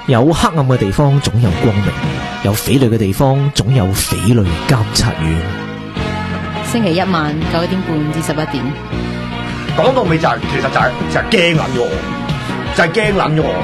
有黑暗嘅地方總有光明，有匪類嘅地方總有匪類監察院。 星期一晚9點半至11點。 講到尾就係、其實就係驚撚咗我，就係驚撚咗我。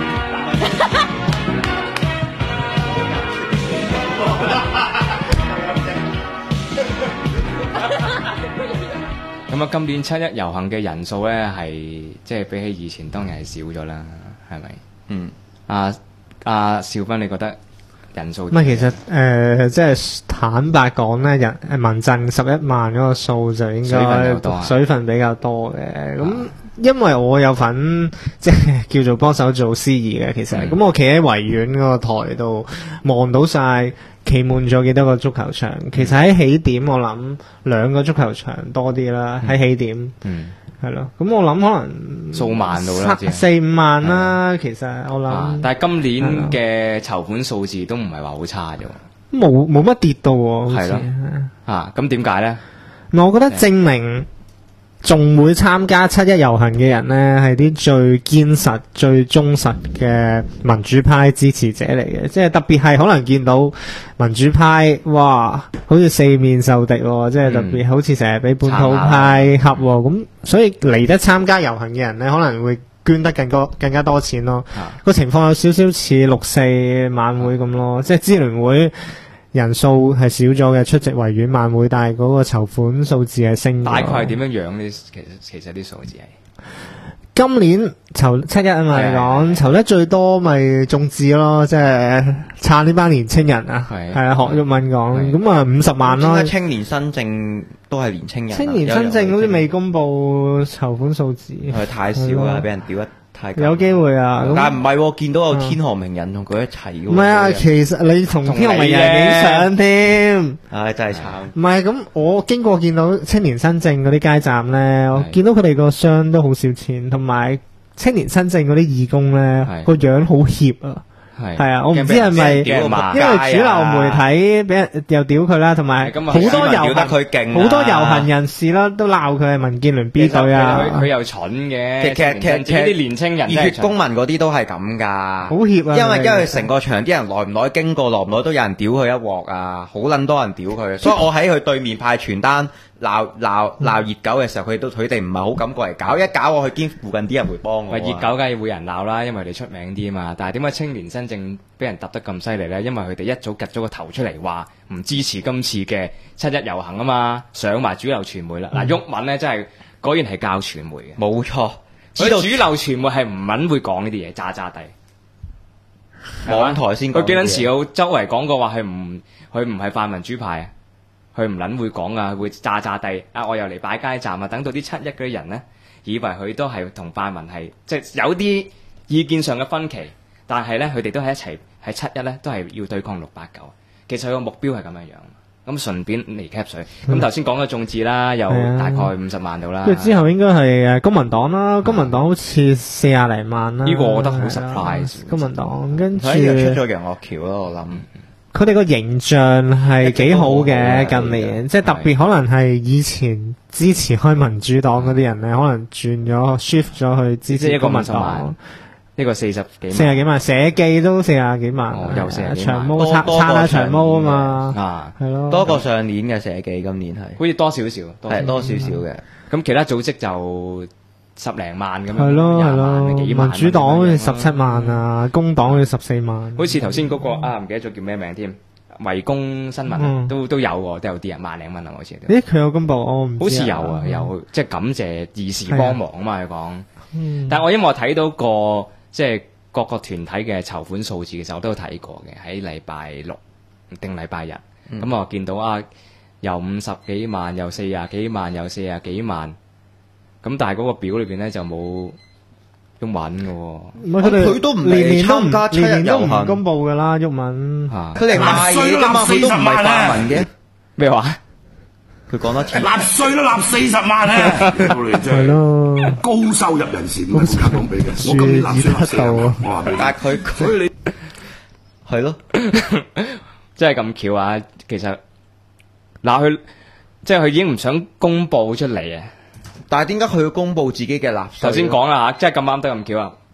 咁啊，今年七一遊行嘅人數咧係即係比起以前當然係少咗啦，係咪？嗯。阿兆斌，你覺得人數？ 唔係，其實即係坦白講咧，民陣11萬嗰個數就應該水分比較多嘅。咁因為我有份即係叫做幫手做司儀嘅，其實咁我企喺維園嗰個台度望到晒。企滿咗幾多個足球場？其實喺起點我諗2個足球場多啲啦，喺起點，係咯。咁我諗可能數萬到啦 ，4-5萬啦。其實我諗， 但係今年嘅籌款數字都唔係話好差啫， 冇乜跌到喎。 係咯，咁點解咧？ 我覺得證明仲會參加七一遊行嘅人呢，係啲最堅實、最忠實嘅民主派支持者嚟嘅。即係特別係可能見到民主派，哇，好似四面受敵喎，即係特別好似成日俾本土派恰喎。咁所以嚟得參加遊行嘅人呢，可能會捐得更加多錢咯。個情況有少少似6·4晚會咁咯，即係支聯會。人數係少咗嘅，出席維園晚會，但係嗰個籌款數字係升咗。 大概係點樣樣呢？其實啲數字係今年籌七一啊嘛嚟講，籌得最多咪眾志咯，即係撐呢班年青人啊。係啊，學毓民講，咁啊50萬咯。 青年新政都係年青人。 青年新政好似未公布籌款數字， 係太少啦，俾人屌一。 有機會啊， 但係唔係見到有天河名人同佢一齊嘅。 唔係啊，其實你同天河名人影相添。 唉，真係慘。 唔係咁，我經過見到青年新政嗰啲街站咧，我見到佢哋個箱都好少錢，同埋青年新政嗰啲義工咧個樣好怯啊。係啊，我唔知係咪因為主流媒體俾人又屌佢啦，同埋好多遊行人士啦都鬧佢係民建聯 B 隊啊。 佢又蠢嘅， 其實啲年青人熱血公民嗰啲都係咁噶， 好怯啊！ 因為成個場啲人耐唔耐經過，耐唔耐都有人屌佢一鑊啊，好撚多人屌佢，所以我喺佢對面派傳單。鬧熱狗嘅時候，佢哋唔係好敢過嚟搞，一搞我去堅附近啲人會幫我。熱狗梗係會人鬧啦，因為佢哋出名啲啊嘛。但係點解青年新政俾人揼得咁犀利咧？因為佢哋一早趌咗個頭出嚟話唔支持今次嘅七一遊行啊嘛，上埋主流傳媒啦。嗱，毓民咧真係果然係教傳媒嘅， 冇錯。 知道主流傳媒係唔撚會講呢啲嘢，渣渣地。 網台先講。 佢幾撚時有周圍講過話佢唔係泛民主派啊？佢唔撚會講啊，會炸地啊！我又嚟擺街站啊！等到啲七一嗰啲人呢，以為佢都係同泛民係即係有啲意見上嘅分歧，但係呢，佢哋都係一齊喺七一呢，都係要對抗689。其實佢個目標係咁樣樣。咁順便嚟 cap 水。咁頭先講嘅眾志啦，有大概50萬到啦。 跟住之後應該係公民黨啦，公民黨好似40零萬啦。 呢個我覺得好 surprise。 公民黨跟住出咗楊岳橋咯，我諗。 佢哋個形象係幾好嘅，近年即係特別可能係以前支持開民主黨嗰啲人咧，可能轉咗 shift 咗去支持公民黨。 呢個40幾萬，社記都40幾萬， 又40幾萬， 長毛撐下長毛啊嘛，係咯， 多過上年嘅社記，今年係好似多少少， 係多少少嘅。 咁其他組織就10零萬咁樣， 係咯 20萬幾萬。 民主黨好似17萬啊，工黨好似14萬。 好似頭先嗰個唔記得咗叫咩名添，圍攻新聞都有喎，都有啲人萬零蚊啊，好似。 咦，佢有公佈我唔知。 好似有啊，有即係感謝義士幫忙啊嘛，佢講。但係我因為我睇到個即係各個團體嘅籌款數字嘅時候，我都有睇過嘅，喺禮拜6定禮拜日，咁我見到由50幾萬，又40幾萬，又40幾萬，咁但係嗰個表裏邊咧就冇毓民嘅喎， 佢都唔嚟參加七一遊行， 公佈㗎啦，毓民佢嚟賣嘢㗎嘛，佢都唔係泛民嘅。 咩話？ 佢講多次， 納稅都納40萬啊！ 係咯， 高收入人士唔係講俾嘅，我今年納稅40萬，我話俾你。 但係佢，所以你係咯， 真係咁巧啊！其實嗱，佢即係佢已經唔想公佈出嚟啊！ 但係點解佢要公佈自己嘅納稅？ 頭先講啦嚇，即係咁啱得咁巧啊！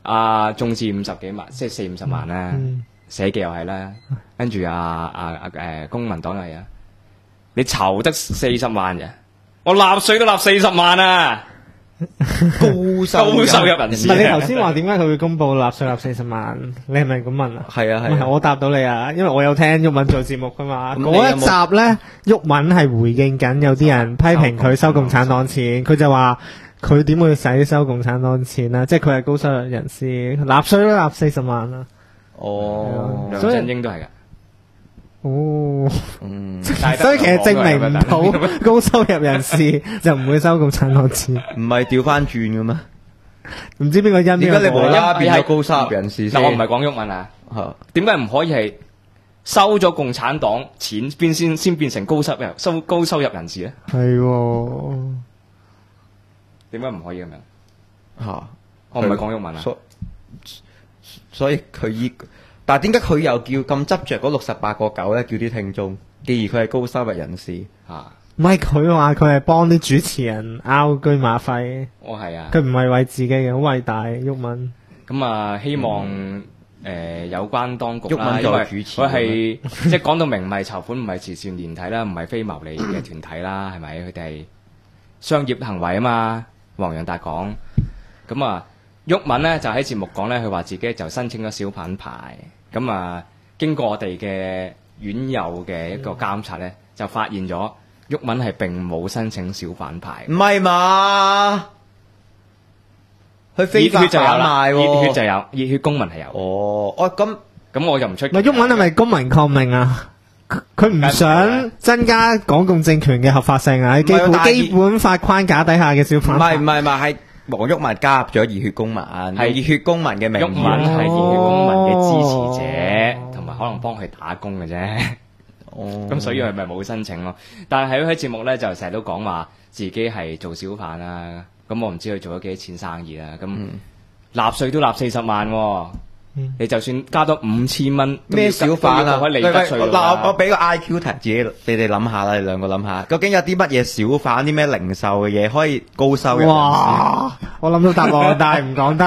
中至50幾萬，即係40-50萬啦。寫記又係啦，跟住公民黨又係啊，你籌得40萬嘅，我納稅都納40萬啊！ 高收高收入人士唔係你頭先話點解佢會公佈納稅納40萬？你係咪咁問啊？ 係啊係啊， 唔係我答到你啊，因為我有聽毓民做節目噶嘛。 咁你嗰一有冇集咧，毓民係回應緊有啲人批評佢收共產黨錢，佢就話佢點會使收共產黨錢啊？即係佢係高收入人士，納稅都納40萬啦。 哦， 梁所以振英都係㗎。 哦， 但係所以其實證明唔到高收入人士就唔會收共產黨錢。 唔係調翻轉嘅咩？ 唔知邊個因邊個點解你無啦啦因為變咗高收入人士先？ 嗱，我唔係講毓民啊， 嚇點解唔可以係收咗共產黨錢先變成高收入人士咧？ 係喎， 點解唔可以咁樣？ 嚇， 我唔係講毓民啊。 所以佢但係點解佢又叫咁執着嗰68個9咧？叫啲聽眾，既然佢係高收入人士， 唔係佢話佢係幫啲主持人拗車馬費， 我係啊。 佢唔係為自己嘅，好偉大毓民。 咁啊，希望有關當局啦， 毓民因為做主持佢係即係講到明唔係籌款，唔係慈善團體啦，唔係非牟利嘅團體啦，係咪？佢哋係商業行為啊嘛。黃洋達講，咁啊，毓民咧就喺節目講咧，佢話自己就申請咗小品牌，咁啊，經過我哋嘅院友嘅一個監察咧，就發現咗毓民係並冇申請小品牌唔。係嘛？佢非法熱血就有啦， 販賣喎熱血就有，熱血公民係有。 哦，咁我就唔出奇。 唔係毓民係咪公民抗命啊？佢唔想增加港共政權嘅合法性啊！喺唔係但係基本法框架底下嘅小唔品牌係唔係唔係係黃毓民加入咗熱血公民，係熱血公民嘅名毓民義。 係熱血公民嘅支持者，同埋可能幫佢打工嘅啫。 哦， 咁所以佢咪冇申請咯。但係喺節目咧就成日都講話自己係做小販啦。咁我唔知佢做咗幾多錢生意啦。咁納稅都納40萬喎。你就算加多5000蚊， 咩小販啊？ 可以利得稅㗎嗱，我俾個 IQ 題自己，你哋諗下啦，你兩個諗下，究竟有啲乜嘢小販，啲咩零售嘅嘢可以高收入？ 哇！我諗到答案，但係唔講得。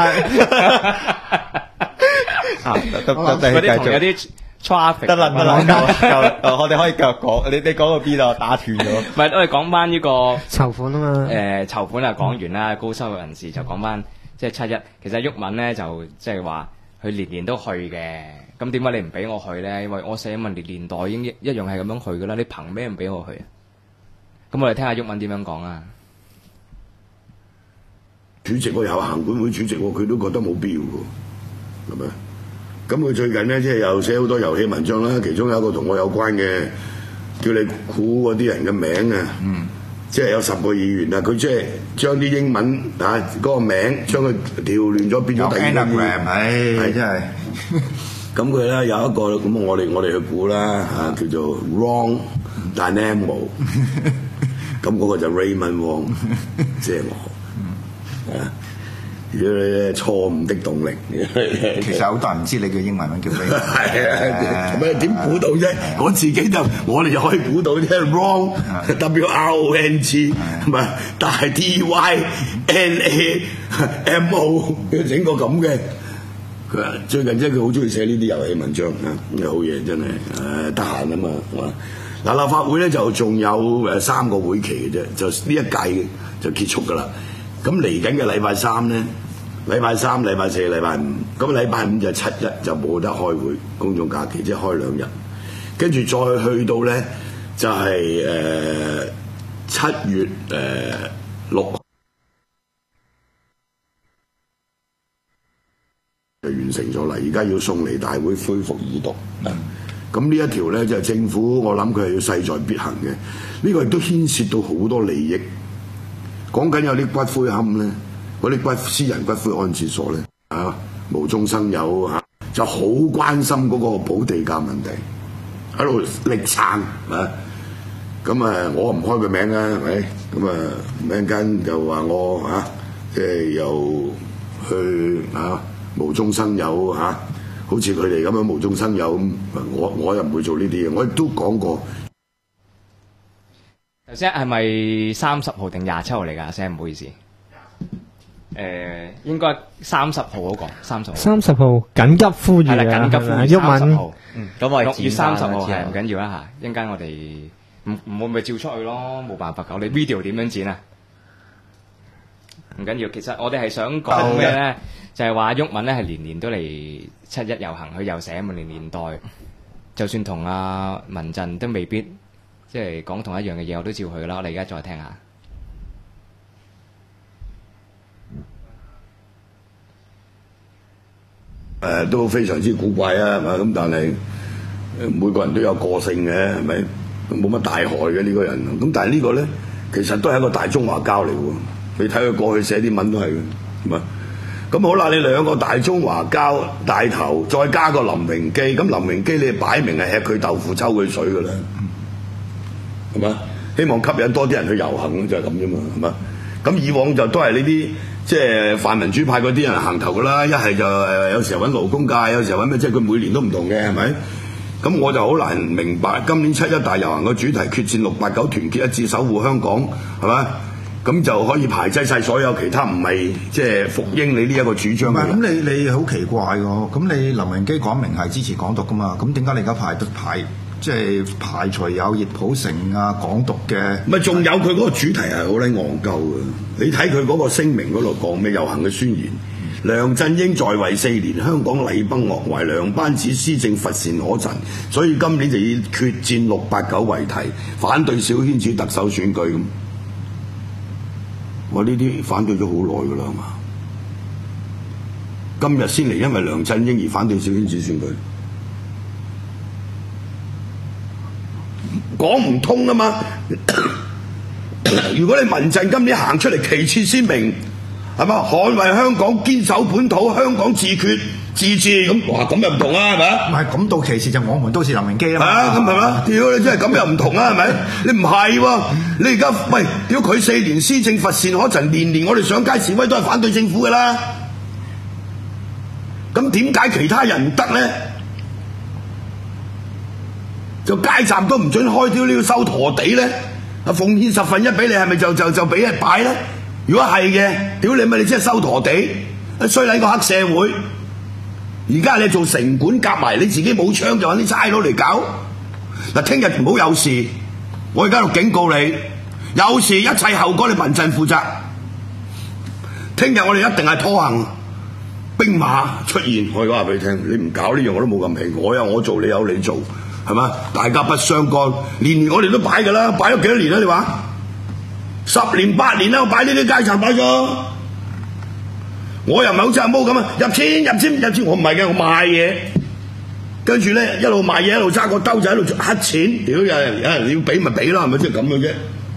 嗰啲同有啲 traffic 得啦，夠啦，我哋可以繼續講。你講到邊啊？打斷咗。 唔係，我哋講翻呢個籌款啊嘛。 籌款啊講完啦，高收入人士就講翻即係7·1。其實毓民咧就即係話。佢年年都去嘅，咁點解你唔俾我去咧？因為我寫文年代已經一樣係咁樣去噶啦，你憑咩唔俾我去啊？咁我哋聽下毓民點樣講啊！ 主席有行管會主席，佢都覺得冇必要嘅，係咪？咁佢最近咧即係又寫好多遊戲文章啦，其中有一個同我有關嘅，叫你估嗰啲人嘅名啊。即係有10個議員啊，佢即係將啲英文嗰個名將佢調亂咗，變咗第二個議員。 係真係。 咁佢咧有一個咁我哋去估啦叫做 Wrong Dynamo。咁嗰個就 Raymond Wong， 即係我。如果你咧錯誤的動力， 其實好多人唔知你叫英文名叫咩？ 係啊，咁點估到啫？我自己就我哋就可以估到啫 ，wrong WRONG 係咪？但係 DYNAMO 整個咁嘅。佢話最近即係佢好中意寫呢啲遊戲文章啊，好嘢真係得閒啊嘛。嗱，立法會咧就仲有3個會期嘅啫，就呢一屆就結束㗎啦。咁嚟緊嘅禮拜3咧。禮拜3、禮拜4、禮拜5，咁禮拜5就7·1就冇得開會，公眾假期即係開2日，跟住再去到咧就係7月6就完成咗啦，而家要送嚟大會恢復二讀。咁呢一條咧就係政府，我諗佢係要勢在必行嘅，呢個亦都牽涉到好多利益，講緊有啲骨灰龕咧。嗰啲私人骨灰安置所咧無中生有就好關心嗰個補地價問題，喺度力撐啊！咁我唔開個名啦，係咪？咁一陣間就話我即係又去無中生有好似佢哋咁樣無中生有咁，我又唔會做呢啲嘢。我亦都講過。 頭先係咪30號定27號嚟㗎？先唔好意思。 應該30號嗰個30號。 30號緊急呼籲係啦，緊急呼籲30 毓民號。 咁我哋 6月30號係係唔緊要啦嚇，一陣間我哋唔會咪照出去咯，冇辦法㗎。我哋 video 點樣剪啊？唔緊要，其實我哋係想講咩咧？就係話毓民咧係年年都嚟7·1遊行，佢又寫滿年代，就算同阿民陣都未必即係講同一樣嘅嘢，我都照去啦。我哋而家再聽下。 都非常之古怪啊，係嘛？咁但係每個人都有個性嘅，係咪？冇乜大害嘅呢個人。咁但係呢個咧，其實都係一個大中華膠嚟喎。你睇佢過去寫啲文都係嘅，係嘛？咁好啦，你兩個大中華膠大頭，再加個林榮基，咁林榮基你擺明係吃佢豆腐抽佢水㗎啦，係嘛？希望吸引多啲人去遊行就係咁啫嘛，係嘛？咁以往就都係呢啲即係泛民主派嗰啲人行頭㗎啦，一係就有時候揾勞工界，有時候揾咩，即係佢每年都唔同嘅，係咪？咁我就好難明白今年7·1大遊行嘅主題決戰689，團結一致守護香港，係嘛？咁就可以排擠晒所有其他唔係即係服膺你呢一個主張嘅。 咁你好奇怪喎？咁你林榮基講明係支持港獨噶嘛？咁點解你而家即係排除有熱普城啊港獨嘅？ 咪仲有佢嗰個主題係好撚戇鳩嘅。你睇佢嗰個聲明嗰度講咩遊行嘅宣言，梁振英在位4年，香港禮崩樂壞，梁班子施政乏善可陳，所以今年就以決戰689為題，反對小圈子特首選舉咁。我呢啲反對咗好耐㗎啦，係嘛？今日先嚟，因為梁振英而反對小圈子選舉，講唔通啊嘛！如果你民陣今年行出嚟旗幟鮮明，係嘛？捍衛香港，堅守本土，香港自決自治咁，哇！咁又唔同啊，係咪？ 唔係咁到其時就我們都是林榮基啊嘛。 咁係嘛？屌你真係咁又唔同啊，係咪？你唔係喎，你而家喂屌佢4年施政乏善可陳，年年我哋上街示威都係反對政府㗎啦。咁點解其他人唔得咧？就街站都唔准開，屌你要收陀地咧？啊，奉獻1/10俾你，係咪就俾人擺咧？如果係嘅，屌你咪你真係收陀地，衰撚個黑社會。而家你做城管夾埋，你自己冇槍就揾啲差佬嚟搞。嗱，聽日唔好有事，我而家度警告你，有事一切後果你民陣負責。聽日我哋一定係拖行兵馬出現，我而家話俾你聽，你唔搞呢樣我都冇咁氣，我有我做，你有你做，係嘛？大家不相干，年年我哋都擺㗎啦，擺咗幾多年啦？你話10年8年啦，我擺呢啲街站擺咗。我又唔係好似阿毛咁啊，入錢，我唔係嘅，我賣嘢，跟住咧一路賣嘢一路揸個兜就喺度乞錢，屌有人要俾咪俾啦，係咪即係咁嘅啫？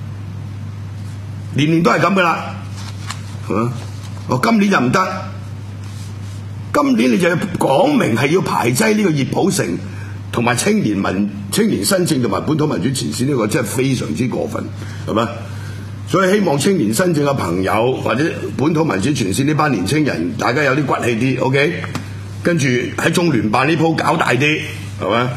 年年都係咁噶啦，係嘛？我今年就唔得，今年你就要講明係要排擠呢個熱普城同埋青年新政同埋本土民主前線呢個真係非常之過分，係咪？所以希望青年新政嘅朋友或者本土民主前線呢班年青人，大家有啲骨氣啲 ，OK？ 跟住喺中聯辦呢鋪搞大啲，係咪？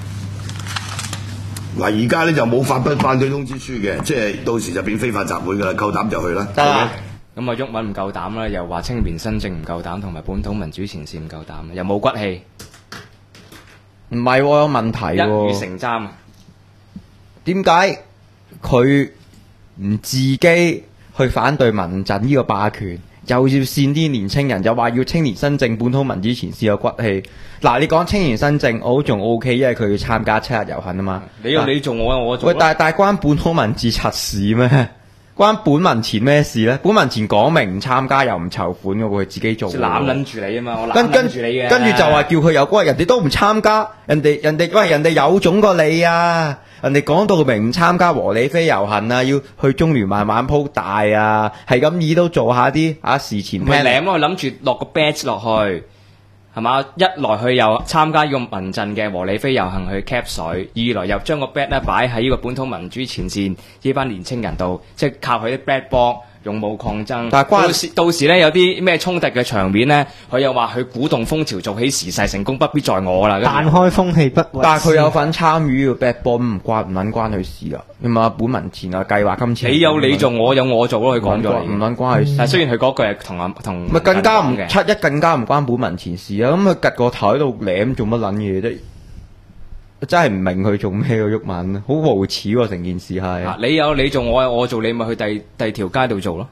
嗱，而家咧就冇發不反對通知書嘅，即係到時就變非法集會㗎啦，夠膽就去啦。 得啦。咁啊，毓民唔夠膽啦，又話青年新政唔夠膽，同埋本土民主前線唔夠膽，又冇骨氣。 唔係喎，有問題喎。 一語成譫啊！ 點解佢唔自己去反對民陣呢個霸權，又要煽啲年青人，又話要青年新政、本土民主前線有骨氣？嗱，你講青年新政，我仲 OK，因為佢要參加7·1遊行啊嘛。 你做我做。 喂，但係關本土民主柒事咩？關本民前咩事咧？本民前講明唔參加又唔籌款嘅喎，佢自己做。 攬撚住你啊嘛，我攬撚住你嘅。 跟住就話叫佢有骨，人哋都唔參加，人哋有種過你啊！人哋講到明唔參加和理非遊行啊，要去中聯辦玩鋪大啊，係咁意都做下啲事前 plan。 咪我諗住落個 badge 落去，係嘛？一來佢又參加呢個民陣嘅和理非遊行去 cap 水，二來又將個 badge 咧擺喺呢個本土民主前線呢班年青人度，即係靠佢啲 black box 勇武抗爭。 但係到時咧有啲咩衝突嘅場面咧，佢又話佢鼓動風潮做起時勢，成功不必在我啦。 但開風氣不為但係佢有份參與個 bad ball，唔撚關佢事啊！你問下本文前啊計劃今次你有你做，我有我做咯。佢講咗唔撚關佢事。 但係雖然佢嗰句係同咪更加唔嘅七一更加唔關本文前事啊！咁佢趌個頭喺度舐做乜撚嘢啫？真係唔明佢做咩個鬱文，好無恥喎！成件事係啊，你有你做，我有我做，你咪去第二條街度做咯，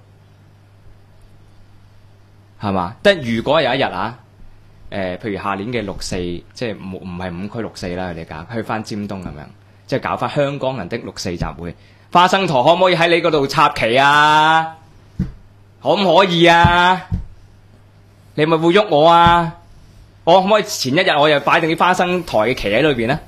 係嘛？但如果有一日啊，譬如下年嘅六四，即係唔係5區六四啦，佢哋搞去翻尖東咁樣，即係搞翻香港人的六四集會，花生陀可唔可以喺你嗰度插旗啊？可唔可以啊？你咪會喐我啊？我可唔可以前一日我又擺定啲花生台嘅旗喺裏邊咧？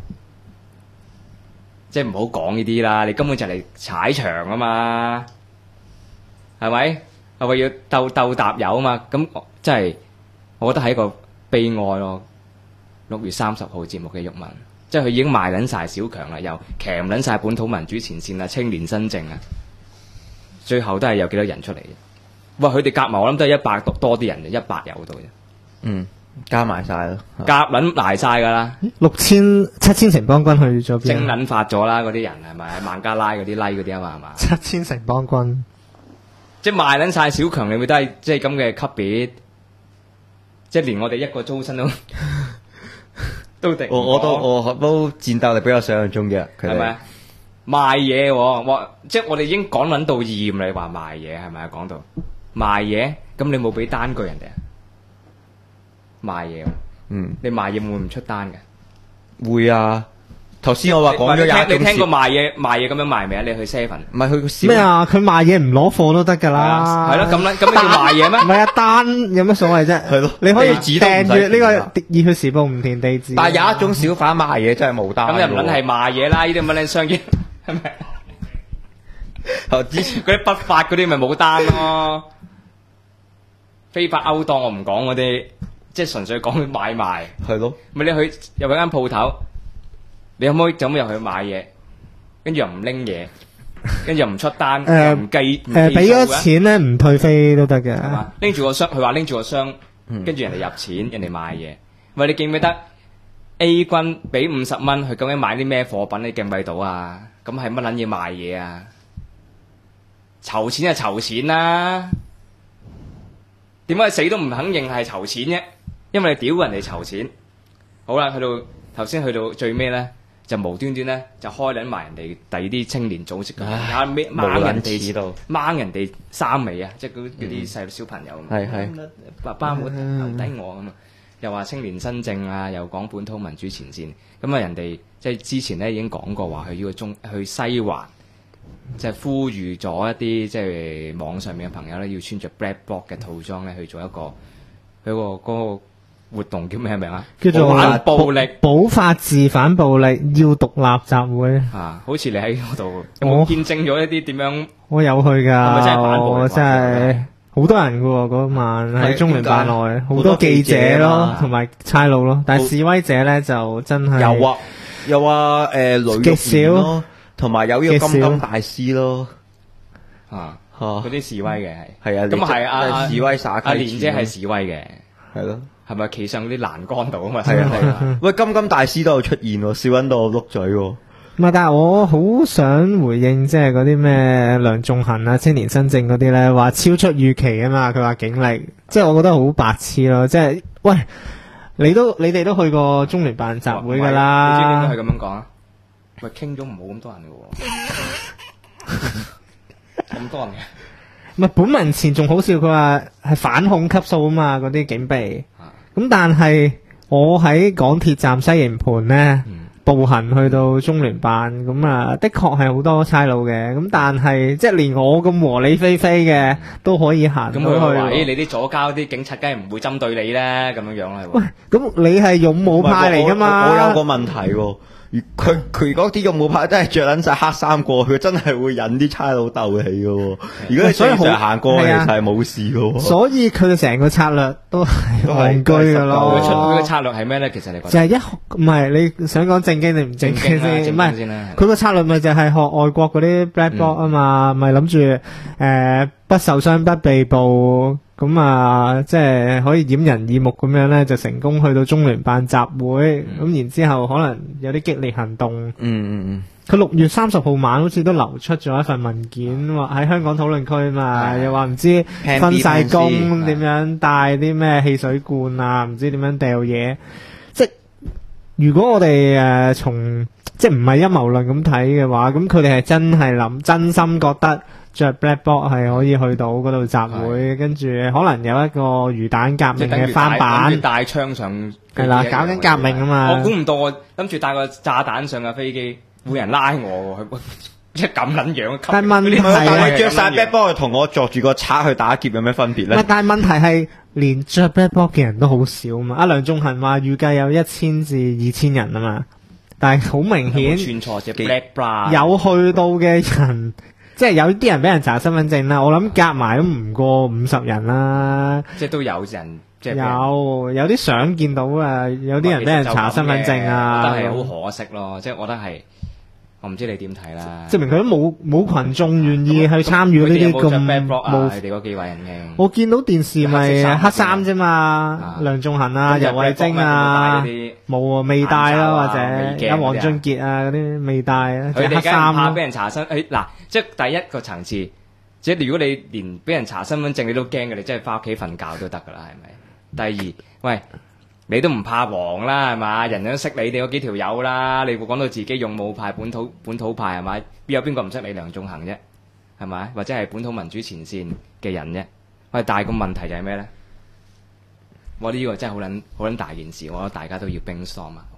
即係唔好講呢啲啦，你根本就嚟踩場啊嘛，係咪？係咪要鬥搭友啊嘛？咁真係，我覺得係一個悲哀咯。6月30號節目嘅鬱文，即係佢已經賣撚晒小強啦，又鉗撚晒本土民主前線啊、青年新政啊，最後都係有幾多人出嚟嘅？喂，佢哋夾埋我諗都係100多啲人嘅，100有到嘅。 嗯，加埋晒咯， 夾撚埋晒㗎啦 ，6000、7000城邦軍去咗邊？ 精撚發咗啦，嗰啲人係咪？孟加拉嗰啲拉嗰啲啊嘛，係嘛 ？7000城邦軍， 即係賣撚晒小強，你會都係即係咁嘅級別，即係連我哋一個租身都都敵。 我都戰鬥力比較想象中嘅，佢哋係咪啊？賣嘢喎，即係我哋已經講撚到厭啦，你話賣嘢係咪啊？講到賣嘢，咁你冇俾單據人哋啊？賣嘢，你賣嘢會唔會唔出單嘅？ 會啊！頭先我話講咗你聽過賣嘢咁樣賣未啊？你去 Seven 唔係去咩啊？佢賣嘢唔攞貨都得㗎啦。 係咯，咁叫賣嘢咩？ 唔係啊，單有乜所謂啫？ 係咯， 你可以訂住呢個熱血時報唔填地址。 但係有一種小販賣嘢真係冇單。 咁又唔撚係賣嘢啦？呢啲咁撚商業係咪？之前嗰啲不法嗰啲咪冇單咯，非法勾當我唔講嗰啲。即係純粹講買賣， 係咯。 咪你去入去間鋪頭，你可唔可以就咁入去買嘢，跟住又唔拎嘢，跟住又唔出單，又唔計俾咗錢咧唔退飛都得嘅。 係嘛？拎住個箱，佢話拎住個箱，跟住人哋入錢，人哋買嘢。喂，你記唔記得 A 君俾50蚊，佢究竟買啲咩貨品？你記唔記到啊？咁係乜撚嘢賣嘢啊？籌錢就籌錢啦，點解死都唔肯認係籌錢啫？因為你屌人哋籌錢，好啦，去到頭先去到最尾咧，就無端端咧就開撚埋人哋第二啲青年組織，掹人哋衫尾啊！即係嗰啲細小朋友， 係爸爸冇留低我咁啊！又話青年新政啊，又講本土民主前線，咁啊人哋即係之前咧已經講過話去呢個去西環，即係呼籲咗一啲即係網上面嘅朋友咧，要穿着 black bloc 嘅套裝咧去做一個嗰個活動叫咩名啊？ 叫做反暴力、 保法治、反暴力，要獨立集會啊！好似你喺嗰度有冇見證咗一啲點樣？ 我有去㗎， 係咪真係反暴力？ 我真係好多人㗎喎，嗰晚喺中聯辦內好多記者咯，同埋差佬咯，但係示威者咧就真係又話極少咯，同埋有呢個金金大師咯， 嗰啲示威嘅係啊， 咁係示威撒阿蓮姐係示威嘅， 係咯， 係咪企上嗰啲欄杆度啊嘛？ 係啊，喂，金金大師都有出現喎，笑緊到我碌嘴喎。 唔係，但係我好想回應，即係嗰啲咩梁頌恆啊、青年新政嗰啲咧，話超出預期啊嘛。佢話警力，即係我覺得好白痴咯。即係喂，你哋都去過中聯辦集會㗎啦。 你知唔知點解係咁樣講啊？喂，傾咗唔好咁多人嘅喎，咁多人嘅。 唔係本文前仲好笑，佢話係反恐級數啊嘛，嗰啲警備。咁但係我喺港鐵站西營盤咧。步行去到中聯辦咁啊，的確係好多差佬嘅，咁但係即係連我咁和理非非嘅都可以行到去。咁佢話： 你啲左膠啲警察梗係唔會針對你咧，咁樣樣啦。 喂，咁你係勇武派嚟噶嘛？ 我有個問題喎， 佢如果啲勇武派真係着撚晒黑衫過去，真係會引啲差佬鬥氣嘅喎。如果你正常行過去，其實係冇事嘅喎。 所以佢哋成個策略都係戇居嘅咯。 佢個策略係咩咧？其實你覺得就係唔係你想講正經定唔正經先？唔係先啦。 佢個策略咪就係學外國嗰啲 black bloc 啊嘛，咪諗住不受傷不被捕。咁啊，即係可以掩人耳目咁樣咧，就成功去到中聯辦集會，咁然之後可能有啲激烈行動。佢6月30號晚好似都流出咗一份文件，話喺香港討論區嘛，又話唔知分晒工點樣帶啲咩汽水罐啊，唔知點樣掉嘢。即係如果我哋從即係唔係陰謀論咁睇嘅話，咁佢哋係真心覺得着 black bloc 係可以去到嗰度集會，跟住可能有一個魚蛋革命嘅翻版， 帶槍上係啦，搞緊革命啊嘛！ 我估唔到，我諗住帶個炸彈上架飛機，會人拉我喎，即係咁撚樣。 但係問題係着晒 black bloc 同我着住個賊去打劫有咩分別咧？ 但係問題係連着 black bloc 嘅人都好少嘛。阿梁頌恆話預計有1000至2000人啊嘛，但係好明顯串錯隻 black bra 有去到嘅人。即係有啲人俾人查身份證啦，我諗夾埋都唔過50人啦。 即係都有人，即係有啲相見到啊，有啲人俾人查身份證啊， 我覺得係好可惜咯。即係我覺得係，我唔知你點睇啦。 證明佢都冇群眾願意去參與呢啲咁冇佢哋嗰幾位人嘅。 我見到電視咪黑衫啫嘛，梁頌恆啊、游蕙禎啊，冇啊，未帶啦，或者阿黃俊傑啊嗰啲未帶啊， 佢哋黑衫怕俾人查身。嗱，即係第一個層次，即係如果你連俾人查身份證你都驚嘅，你真係翻屋企瞓覺都得噶啦，係咪？第二，喂，你都唔怕黃啦，係嘛？人人都識你哋嗰幾條友啦，你會講到自己勇武派、本土派係咪？邊有邊個唔識你梁頌恆啫？係咪？或者係本土民主前線嘅人啫？喂，但係個問題就係咩咧？我呢個真係好撚大件事，我覺得大家都要brainstorm啊。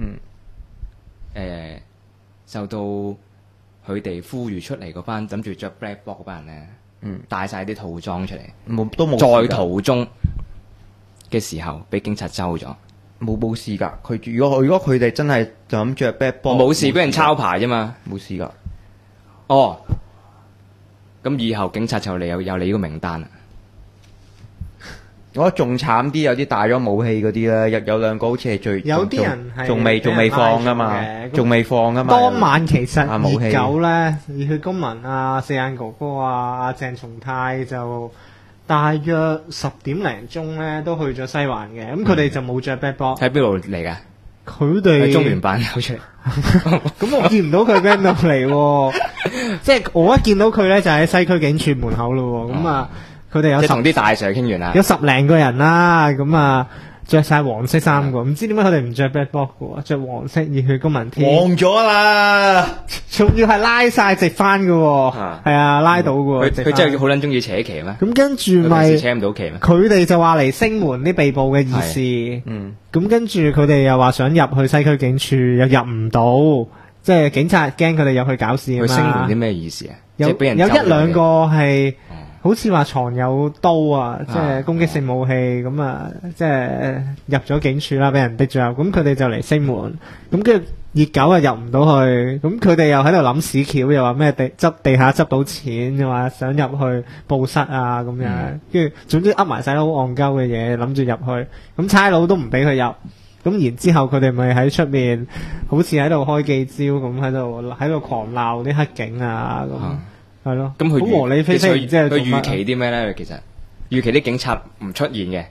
受到佢哋呼籲出嚟嗰班諗住着 black bloc 嗰班人咧，帶晒啲套裝出嚟， 都冇在途中嘅時候俾警察揪咗， 冇事㗎。佢如果佢哋真係就咁着 black bloc， 冇事，俾人抄牌啫嘛， 冇事㗎。 哦，咁以後警察就有你呢個名單啦。 我覺得仲慘啲，有啲帶咗武器嗰啲咧，有兩個好似係最有啲人係仲未放㗎嘛，仲未放㗎嘛。 當晚其實熱狗咧，熱血公民啊、四眼哥哥啊、阿鄭松泰就大約10點零鐘咧都去咗西環嘅，咁佢哋就冇着 black bloc。 喺邊度嚟㗎？ 佢哋中聯辦有出嚟。 咁我見唔到佢邊度嚟喎，即係我一見到佢咧就喺西區警署門口咯喎，咁啊。佢哋有即係同啲大 Sir 傾完啦， 有10零個人啦，咁啊着晒黃色衫嘅，唔知點解佢哋唔着 black bloc 嘅，着黃色熱血公民 T， 黃咗啦， 仲要係拉晒直翻嘅，係啊拉到嘅， 佢真係好撚中意扯旗咩？ 咁跟住咪扯唔到旗咩？ 佢哋就話嚟聲援啲被捕嘅義士，咁跟住佢哋又話想入去西區警署，又入唔到，即係警察驚佢哋入去搞事啊嘛。 佢聲援啲咩意思啊？ 有1兩個係。好似話藏有刀啊，即係攻擊性武器咁啊，即係入咗警署啦，俾人逼咗入，咁佢哋就嚟聲援，咁跟住熱狗啊入唔到去，咁佢哋又喺度諗屎橋，又話咩地下執到錢，又話想入去報失啊咁樣，跟住總之噏埋晒好戇鳩嘅嘢，諗住入去，咁差佬都唔俾佢入，咁然之後佢哋咪喺出面好似喺度開記招咁，喺度狂鬧啲黑警啊咁。係咯， 咁佢好和理非非，然之後佢預期啲咩咧？其實預期啲警察唔出現嘅。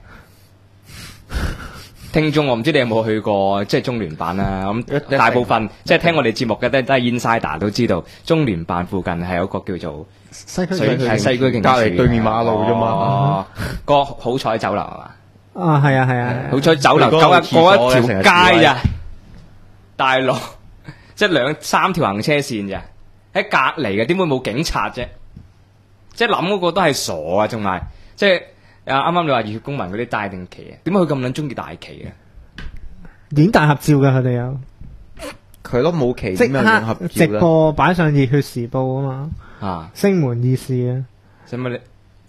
聽眾，我唔知你有冇去過即係中聯辦啦。咁大部分即係聽我哋節目嘅都係 insider 都知道，中聯辦附近係有個叫做西區警署， 隔離對面馬路啫嘛。 個好彩酒樓係嘛？ 啊，係啊， 好彩酒樓過一條街咋，大佬即係3條行車線咋。喺隔離嘅，點會冇警察啫？即係諗嗰個都係傻啊，仲係即係啱啱你話熱血公民嗰啲帶定旗啊？點解佢咁撚中意大旗啊？ 影大合照㗎佢哋有， 佢都冇旗， 即刻直播擺上熱血時報啊嘛，聲援義士啊！ 使乜你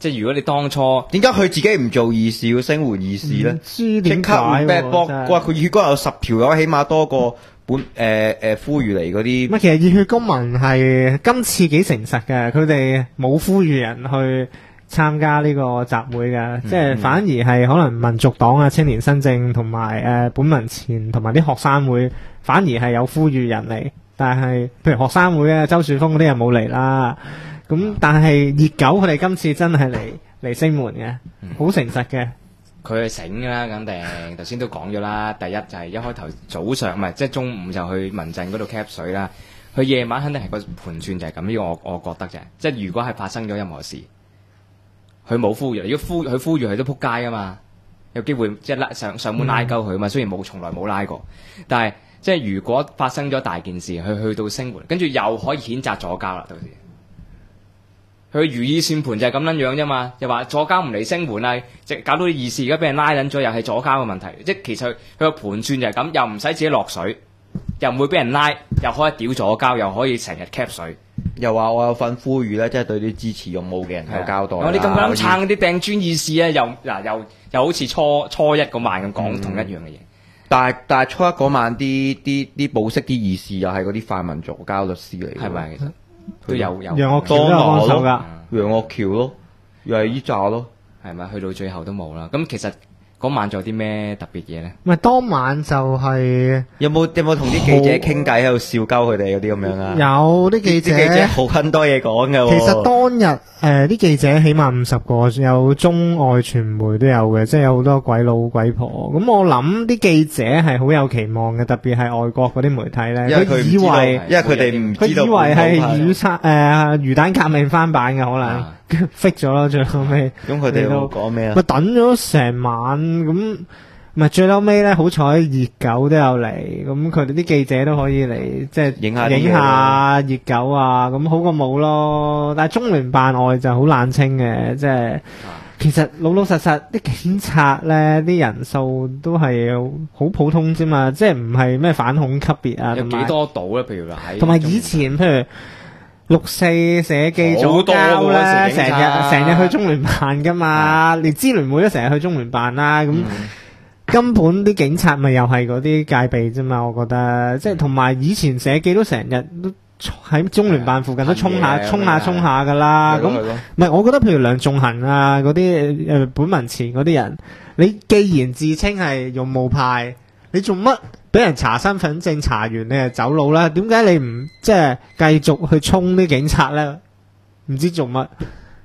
即係如果你當初點解佢自己唔做義士要聲援義士咧？ 唔知即點解刻唔 bad 喎 box， 真係哇！佢熱血公民有10條友，起碼多過呼籲嚟嗰啲。 其實熱血公民係今次幾誠實嘅，佢哋冇呼籲人去參加呢個集會嘅，即係反而係可能民族黨啊、青年新政同埋本民前同埋啲學生會，反而係有呼籲人嚟。但係譬如學生會啊、周樹峰嗰啲又冇嚟啦。咁但係熱狗佢哋今次真係嚟聲援嘅，好誠實嘅。 佢係醒㗎啦，肯定頭先都講咗啦。第一就係一開頭早上唔係即係中午就去民陣嗰度 cap 水啦。佢夜晚肯定係個盤算就係咁，呢個我覺得啫。即係如果係發生咗任何事，佢冇呼籲，如果佢呼籲佢都撲街㗎嘛，有機會即係上門拉鳩佢嘛。雖然從來冇拉過，但係即係如果發生咗大件事，佢去到聲援，跟住又可以譴責左膠啦，到時。佢如意算盤就係咁撚樣啫嘛，又話左膠唔嚟聲援啊，即係搞到啲義士而家俾人拉撚咗，又係左膠嘅問題。即係其實佢個盤算就係咁，又唔使自己落水，又唔會俾人拉，又可以屌左膠，又可以成日 cap 水， 又話我有份呼籲咧，即係對啲支持勇武嘅人有交代啦。 你咁撚撐啲掟磚義士啊，又好似初一嗰晚咁講同一樣嘅嘢。 但係初一嗰晚啲保釋啲義士又係嗰啲泛民左膠律師嚟嘅， 係咪？其實都有楊岳橋都有幫手㗎， 楊岳橋咯，又係依紮咯， 係咪？去到最後都冇啦。咁其實嗰晚仲有啲咩特別嘢咧？ 唔係當晚就係有冇同啲記者傾偈喺度笑鳩佢哋嗰啲咁樣啊？ 有啲記者好撚多嘢講嘅喎。 其實當日啲記者起碼50個，有中外傳媒都有嘅，即係有好多鬼佬鬼婆。咁我諗啲記者係好有期望嘅，特別係外國嗰啲媒體咧，佢以為佢哋唔知道， 佢以為係魚蛋革命翻版嘅可能。fix 咗啦，最後尾。 咁佢哋又講咩啊？ 咪等咗成晚咁，咪最後尾咧，好彩熱狗都有嚟，咁佢哋啲記者都可以嚟，即係影下熱狗啊，咁好過冇咯。但係中聯辦外就好冷清嘅，即係其實老實實啲警察咧，啲人數都係好普通啫嘛，即係唔係咩反恐級別啊。 有幾多度咧？譬如話喺同埋以前譬如。6·4社記左膠咧，成日去中聯辦噶嘛，連支聯會都成日去中聯辦啦。咁根本啲警察咪又係嗰啲戒備啫嘛，我覺得。即係同埋以前社記都成日都喺中聯辦附近都衝下噶啦。咁唔係，我覺得譬如梁頌恆啊嗰啲本民前嗰啲人，你既然自稱係勇武派，你做乜？俾人查身份證，查完你就走佬啦？點解你唔即係繼續去衝啲警察咧？唔知做乜。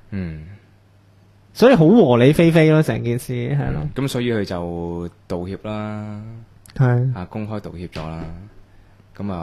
所以好和理非非咯，成件事係咯。 咁所以佢就道歉啦， 係公開道歉咗啦。咁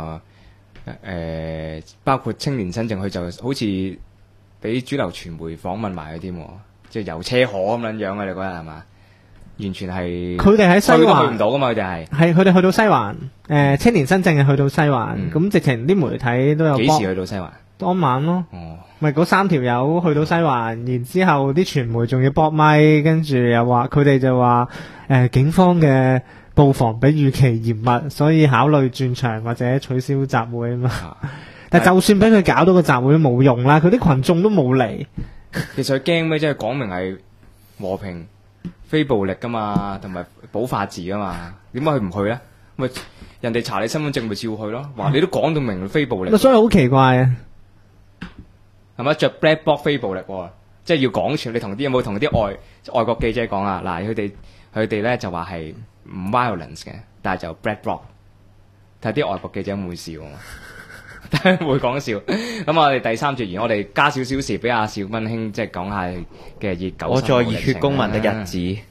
包括青年新政，佢就好似俾主流傳媒訪問埋佢添，即係遊車河咁樣樣啊！你覺得係嘛？完全係佢哋喺西環去唔到噶嘛？佢哋係佢哋去到西環，青年新政係去到西環，咁直情啲媒體都有。 幾時去到西環？ 當晚咯，咪嗰3條友去到西環，然之後啲傳媒仲要搏咪，跟住又話佢哋就話警方嘅布防比預期嚴密，所以考慮轉場或者取消集會啊嘛。但就算俾佢搞到個集會都冇用啦，佢啲群眾都冇嚟。 其實佢驚咩？即係講明係和平。非暴力噶嘛，同埋保法治噶嘛，點解佢唔去咧？咪人哋查你身份證咪照去咯？話你都講到明非暴力， 所以好奇怪啊！ 係咪着 black box 非暴力？即係要講全，你有冇同啲外國記者講啊？嗱，佢哋咧就話係唔 violence 嘅，但係就 black box。睇啲外國記者會笑啊嘛。會講笑，咁我哋第3節我哋加少少時俾阿邵文興即係講下嘅熱狗。 我在熱血公民的日子。